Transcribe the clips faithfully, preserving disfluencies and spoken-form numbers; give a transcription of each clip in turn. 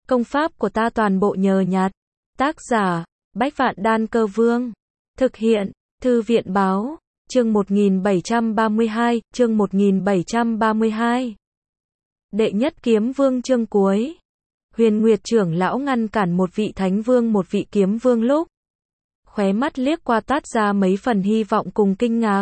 Công pháp của ta toàn bộ nhờ nhặt. Tác giả, Bách Vạn Đan Cơ Vương. Thực hiện, Thư viện Báo. Chương một nghìn bảy trăm ba mươi hai, chương một nghìn bảy trăm ba mươi hai. Đệ nhất kiếm vương chương cuối. Huyền Nguyệt trưởng lão ngăn cản một vị thánh vương một vị kiếm vương lúc. Khóe mắt liếc qua toát ra mấy phần hy vọng cùng kinh ngạc.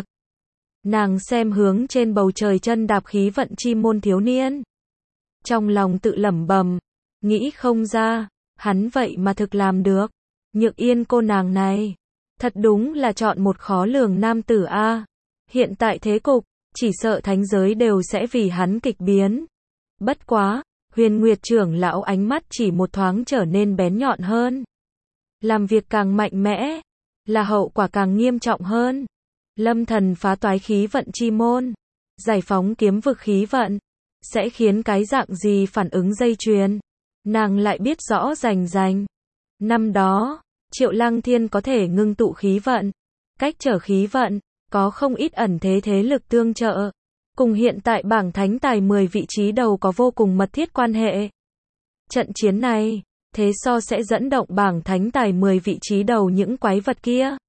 Nàng xem hướng trên bầu trời chân đạp khí vận chi môn thiếu niên. Trong lòng tự lẩm bẩm, nghĩ không ra, hắn vậy mà thực làm được. Nhược Yên cô nàng này, thật đúng là chọn một khó lường nam tử a. Hiện tại thế cục, chỉ sợ thánh giới đều sẽ vì hắn kịch biến. Bất quá, Huyền Nguyệt trưởng lão ánh mắt chỉ một thoáng trở nên bén nhọn hơn. Làm việc càng mạnh mẽ, là hậu quả càng nghiêm trọng hơn. Lâm thần phá toái khí vận chi môn, giải phóng kiếm vực khí vận, sẽ khiến cái dạng gì phản ứng dây chuyền. Nàng lại biết rõ rành rành. Năm đó, Triệu Lăng Thiên có thể ngưng tụ khí vận, cách trở khí vận, có không ít ẩn thế thế lực tương trợ. Cùng hiện tại bảng thánh tài mười vị trí đầu có vô cùng mật thiết quan hệ. Trận chiến này, thế so sẽ dẫn động bảng thánh tài mười vị trí đầu những quái vật kia.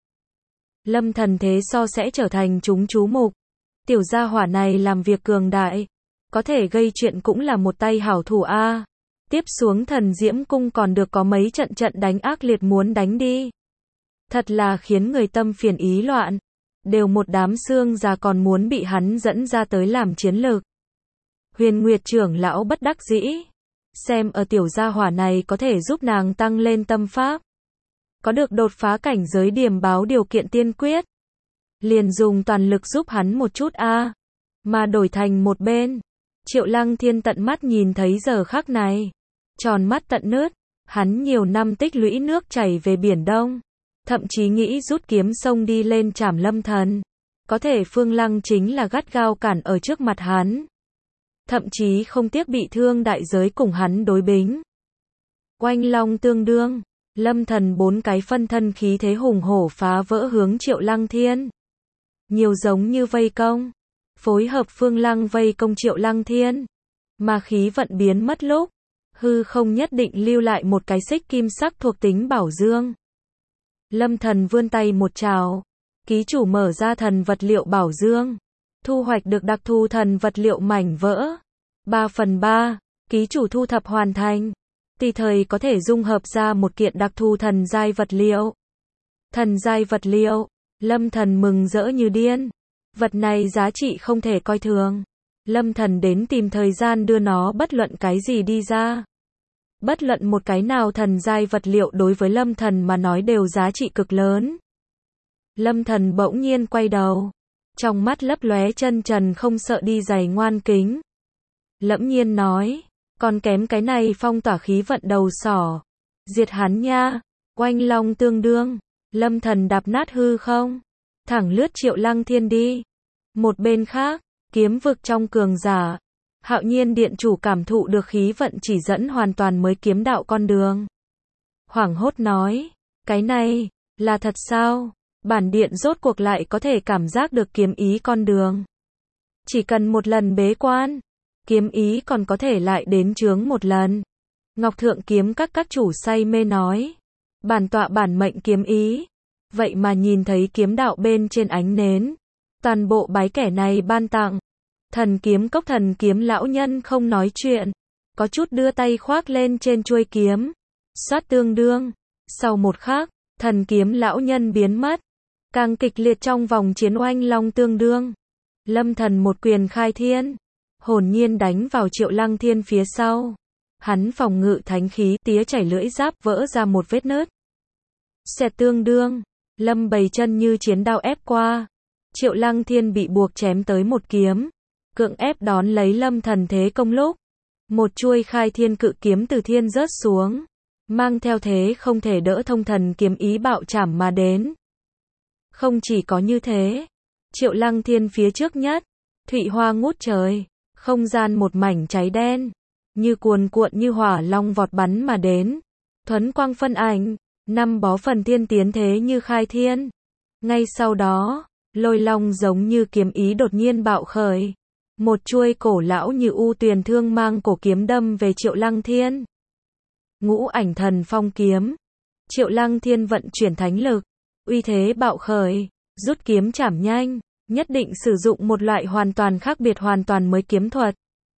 Lâm thần thế so sẽ trở thành chúng chú mục. Tiểu gia hỏa này làm việc cường đại, có thể gây chuyện cũng là một tay hảo thủ a. Tiếp xuống Thần Diễm Cung còn được có mấy trận trận đánh ác liệt muốn đánh đi. Thật là khiến người tâm phiền ý loạn. Đều một đám xương già còn muốn bị hắn dẫn ra tới làm chiến lược. Huyền Nguyệt trưởng lão bất đắc dĩ. Xem ở tiểu gia hỏa này có thể giúp nàng tăng lên tâm pháp. Có được đột phá cảnh giới điểm báo điều kiện tiên quyết. Liền dùng toàn lực giúp hắn một chút a. Mà đổi thành một bên. Triệu Lăng Thiên tận mắt nhìn thấy giờ khắc này. Tròn mắt tận nứt. Hắn nhiều năm tích lũy nước chảy về Biển Đông. Thậm chí nghĩ rút kiếm sông đi lên trảm Lâm thần. Có thể Phương Lăng chính là gắt gao cản ở trước mặt hắn. Thậm chí không tiếc bị thương đại giới cùng hắn đối bính. Oanh long tương đương. Lâm thần bốn cái phân thân khí thế hùng hổ phá vỡ hướng Triệu Lăng Thiên. Nhiều giống như vây công. Phối hợp Phương Lăng vây công Triệu Lăng Thiên. Mà khí vận biến mất lúc. Hư không nhất định lưu lại một cái xích kim sắc thuộc tính bảo dương. Lâm thần vươn tay một trào. Ký chủ mở ra thần vật liệu bảo dương. Thu hoạch được đặc thù thần vật liệu mảnh vỡ. ba phần ba. Ký chủ thu thập hoàn thành. Tùy thời có thể dung hợp ra một kiện đặc thù thần giai vật liệu. Thần giai vật liệu. Lâm thần mừng rỡ như điên. Vật này giá trị không thể coi thường. Lâm thần đến tìm thời gian đưa nó bất luận cái gì đi ra. Bất luận một cái nào thần giai vật liệu đối với Lâm thần mà nói đều giá trị cực lớn. Lâm thần bỗng nhiên quay đầu. Trong mắt lấp lóe chân trần không sợ đi giày ngoan kính. Lẫm nhiên nói. Còn kém cái này phong tỏa khí vận đầu sỏ. Diệt hắn nha. Oanh long tương đương. Lâm thần đạp nát hư không. Thẳng lướt Triệu Lăng Thiên đi. Một bên khác, kiếm vực trong cường giả. Hạo Nhiên điện chủ cảm thụ được khí vận chỉ dẫn hoàn toàn mới kiếm đạo con đường. Hoảng hốt nói. Cái này, là thật sao? Bản điện rốt cuộc lại có thể cảm giác được kiếm ý con đường. Chỉ cần một lần bế quan. Kiếm ý còn có thể lại đến chướng một lần. Ngọc Thượng kiếm các các chủ say mê nói. Bản tọa bản mệnh kiếm ý. Vậy mà nhìn thấy kiếm đạo bên trên ánh nến. Toàn bộ bái kẻ này ban tặng. Thần kiếm cốc thần kiếm lão nhân không nói chuyện. Có chút đưa tay khoác lên trên chuôi kiếm. Xoát tương đương. Sau một khắc, thần kiếm lão nhân biến mất. Càng kịch liệt trong vòng chiến oanh long tương đương. Lâm thần một quyền khai thiên. Hồn nhiên đánh vào Triệu Lăng Thiên phía sau. Hắn phòng ngự thánh khí tía chảy lưỡi giáp vỡ ra một vết nứt. Xẹt tương đương. Lâm bầy chân như chiến đao ép qua. Triệu Lăng Thiên bị buộc chém tới một kiếm. Cưỡng ép đón lấy Lâm thần thế công lúc. Một chuôi khai thiên cự kiếm từ thiên rớt xuống. Mang theo thế không thể đỡ thông thần kiếm ý bạo chảm mà đến. Không chỉ có như thế. Triệu Lăng Thiên phía trước nhất. Thụy hoa ngút trời. Không gian một mảnh cháy đen. Như cuồn cuộn như hỏa long vọt bắn mà đến. Thuấn quang phân ảnh. Năm bó phần thiên tiến thế như khai thiên. Ngay sau đó. Lôi long giống như kiếm ý đột nhiên bạo khởi. Một chuôi cổ lão như u tuyền thương mang cổ kiếm đâm về Triệu Lăng Thiên. Ngũ ảnh thần phong kiếm. Triệu Lăng Thiên vận chuyển thánh lực, uy thế bạo khởi, rút kiếm chảm nhanh, nhất định sử dụng một loại hoàn toàn khác biệt hoàn toàn mới kiếm thuật.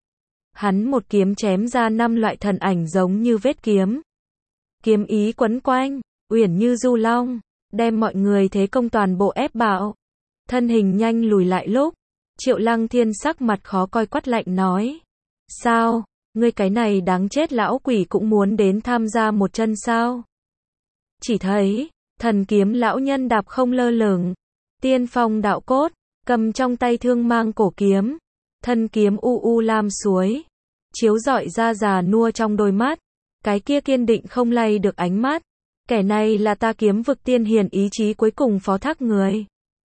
Hắn một kiếm chém ra năm loại thần ảnh giống như vết kiếm. Kiếm ý quấn quanh, uyển như du long, đem mọi người thế công toàn bộ ép bạo. Thân hình nhanh lùi lại lúc, Triệu Lăng Thiên sắc mặt khó coi quát lạnh nói. Sao, ngươi cái này đáng chết lão quỷ cũng muốn đến tham gia một chân sao? Chỉ thấy, thần kiếm lão nhân đạp không lơ lửng, tiên phong đạo cốt, cầm trong tay thương mang cổ kiếm, thân kiếm u u lam suối, chiếu rọi ra già nua trong đôi mắt, cái kia kiên định không lay được ánh mắt, kẻ này là ta kiếm vực tiên hiền ý chí cuối cùng phó thác người.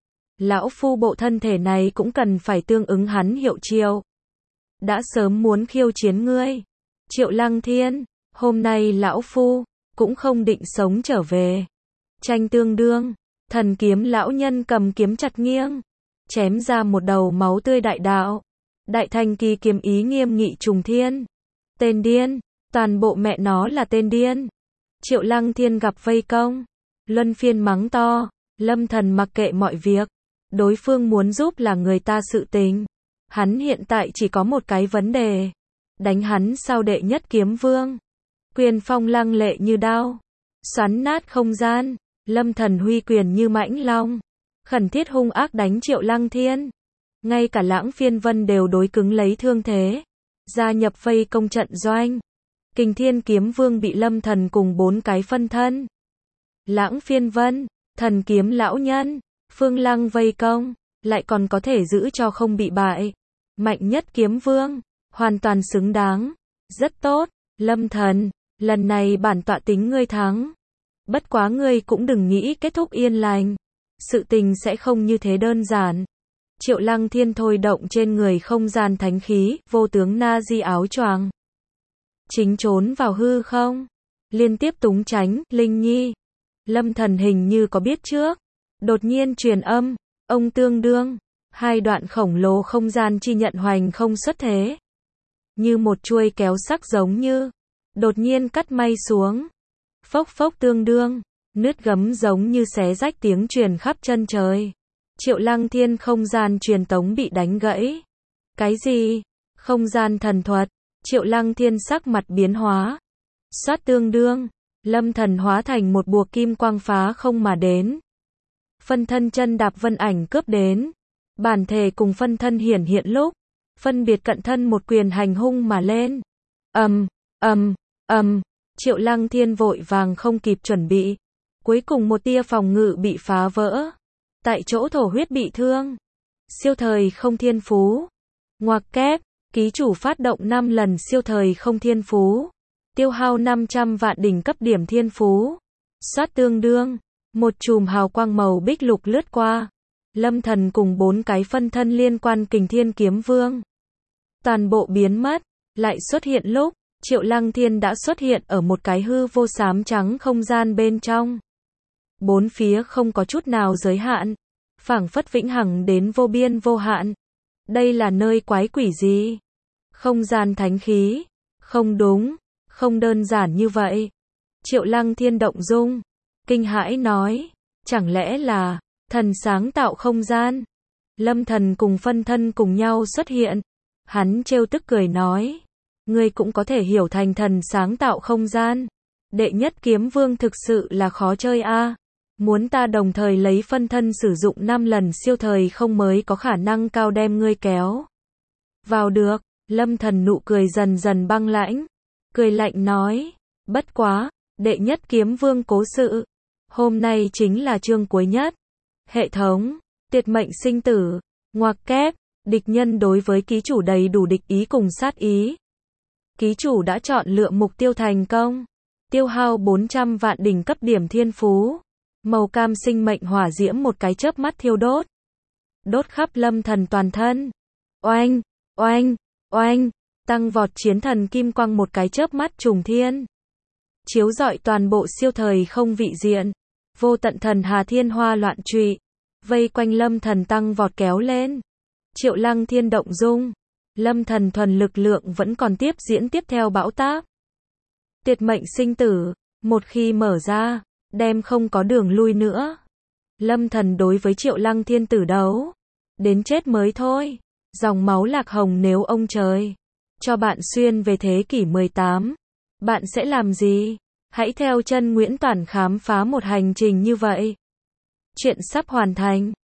Lão phu bộ thân thể này cũng cần phải tương ứng hắn hiệu triệu. Đã sớm muốn khiêu chiến ngươi, Triệu Lăng Thiên, hôm nay lão phu cũng không định sống trở về. Tranh tương đương, thần kiếm lão nhân cầm kiếm chặt nghiêng, chém ra một đầu máu tươi đại đạo. Đại thành kỳ kiếm ý nghiêm nghị trùng thiên. Tên điên, toàn bộ mẹ nó là tên điên. Triệu Lăng Thiên gặp vây công, luân phiên mắng to, Lâm Thần mặc kệ mọi việc, đối phương muốn giúp là người ta sự tình. Hắn hiện tại chỉ có một cái vấn đề, đánh hắn sao đệ nhất kiếm vương. Quyền phong lăng lệ như đao, xoắn nát không gian, Lâm Thần huy quyền như mãnh long, khẩn thiết hung ác đánh Triệu Lăng Thiên. Ngay cả Lãng Phiên Vân đều đối cứng lấy thương thế, gia nhập vây công trận doanh. Kình Thiên Kiếm Vương bị Lâm Thần cùng bốn cái phân thân. Lãng Phiên Vân, thần kiếm lão nhân, Phương Lăng vây công, lại còn có thể giữ cho không bị bại. Mạnh nhất kiếm vương, hoàn toàn xứng đáng. Rất tốt, Lâm Thần, lần này bản tọa tính ngươi thắng. Bất quá ngươi cũng đừng nghĩ kết thúc yên lành. Sự tình sẽ không như thế đơn giản. Triệu Lăng Thiên thôi động trên người không gian thánh khí, vô tướng na di áo choàng. Chính trốn vào hư không. Liên tiếp túng tránh, Linh Nhi. Lâm Thần hình như có biết trước. Đột nhiên truyền âm, ông tương đương. Hai đoạn khổng lồ không gian chi nhận hoành không xuất thế. Như một chuôi kéo sắc giống như. Đột nhiên cắt may xuống. Phốc phốc tương đương. Nứt gấm giống như xé rách tiếng truyền khắp chân trời. Triệu Lăng Thiên không gian truyền tống bị đánh gãy. Cái gì? Không gian thần thuật. Triệu Lăng Thiên sắc mặt biến hóa. Xoát tương đương. Lâm Thần hóa thành một bùa kim quang phá không mà đến. Phân thân chân đạp vân ảnh cướp đến. Bản thể cùng phân thân hiển hiện lúc. Phân biệt cận thân một quyền hành hung mà lên. Ầm, ầm, ầm. Triệu Lăng Thiên vội vàng không kịp chuẩn bị. Cuối cùng một tia phòng ngự bị phá vỡ. Tại chỗ thổ huyết bị thương. Siêu thời không thiên phú. Ngoặc kép, ký chủ phát động năm lần siêu thời không thiên phú. Tiêu hao năm trăm vạn đỉnh cấp điểm thiên phú. Xoát tương đương. Một chùm hào quang màu bích lục lướt qua. Lâm Thần cùng bốn cái phân thân liên quan Kình Thiên Kiếm Vương. Toàn bộ biến mất. Lại xuất hiện lúc, Triệu Lăng Thiên đã xuất hiện ở một cái hư vô xám trắng không gian bên trong. Bốn phía không có chút nào giới hạn. Phảng phất vĩnh hằng đến vô biên vô hạn. Đây là nơi quái quỷ gì? Không gian thánh khí. Không đúng, không đơn giản như vậy. Triệu Lăng Thiên động dung. Kinh hãi nói. Chẳng lẽ là thần sáng tạo không gian? Lâm Thần cùng phân thân cùng nhau xuất hiện. Hắn trêu tức cười nói. Ngươi cũng có thể hiểu thành thần sáng tạo không gian. Đệ nhất kiếm vương thực sự là khó chơi a. Muốn ta đồng thời lấy phân thân sử dụng năm lần siêu thời không mới có khả năng cao đem ngươi kéo vào được. Lâm Thần nụ cười dần dần băng lãnh. Cười lạnh nói. Bất quá, đệ nhất kiếm vương cố sự. Hôm nay chính là chương cuối nhất. Hệ thống, tiệt mệnh sinh tử, ngoặc kép, địch nhân đối với ký chủ đầy đủ địch ý cùng sát ý. Ký chủ đã chọn lựa mục tiêu thành công. Tiêu hao bốn trăm vạn đỉnh cấp điểm thiên phú. Màu cam sinh mệnh hỏa diễm một cái chớp mắt thiêu đốt. Đốt khắp Lâm Thần toàn thân. Oanh, oanh, oanh, tăng vọt chiến thần kim quang một cái chớp mắt trùng thiên. Chiếu rọi toàn bộ siêu thời không vị diện. Vô tận thần hà thiên hoa loạn trụy. Vây quanh Lâm Thần tăng vọt kéo lên. Triệu Lăng Thiên động dung. Lâm Thần thuần lực lượng vẫn còn tiếp diễn tiếp theo bão táp. Tuyệt mệnh sinh tử, một khi mở ra, đem không có đường lui nữa. Lâm Thần đối với Triệu Lăng Thiên tử đấu, đến chết mới thôi. Dòng máu lạc hồng, nếu ông trời cho bạn xuyên về thế kỷ mười tám, bạn sẽ làm gì? Hãy theo chân Nguyễn Toản khám phá một hành trình như vậy. Chuyện sắp hoàn thành.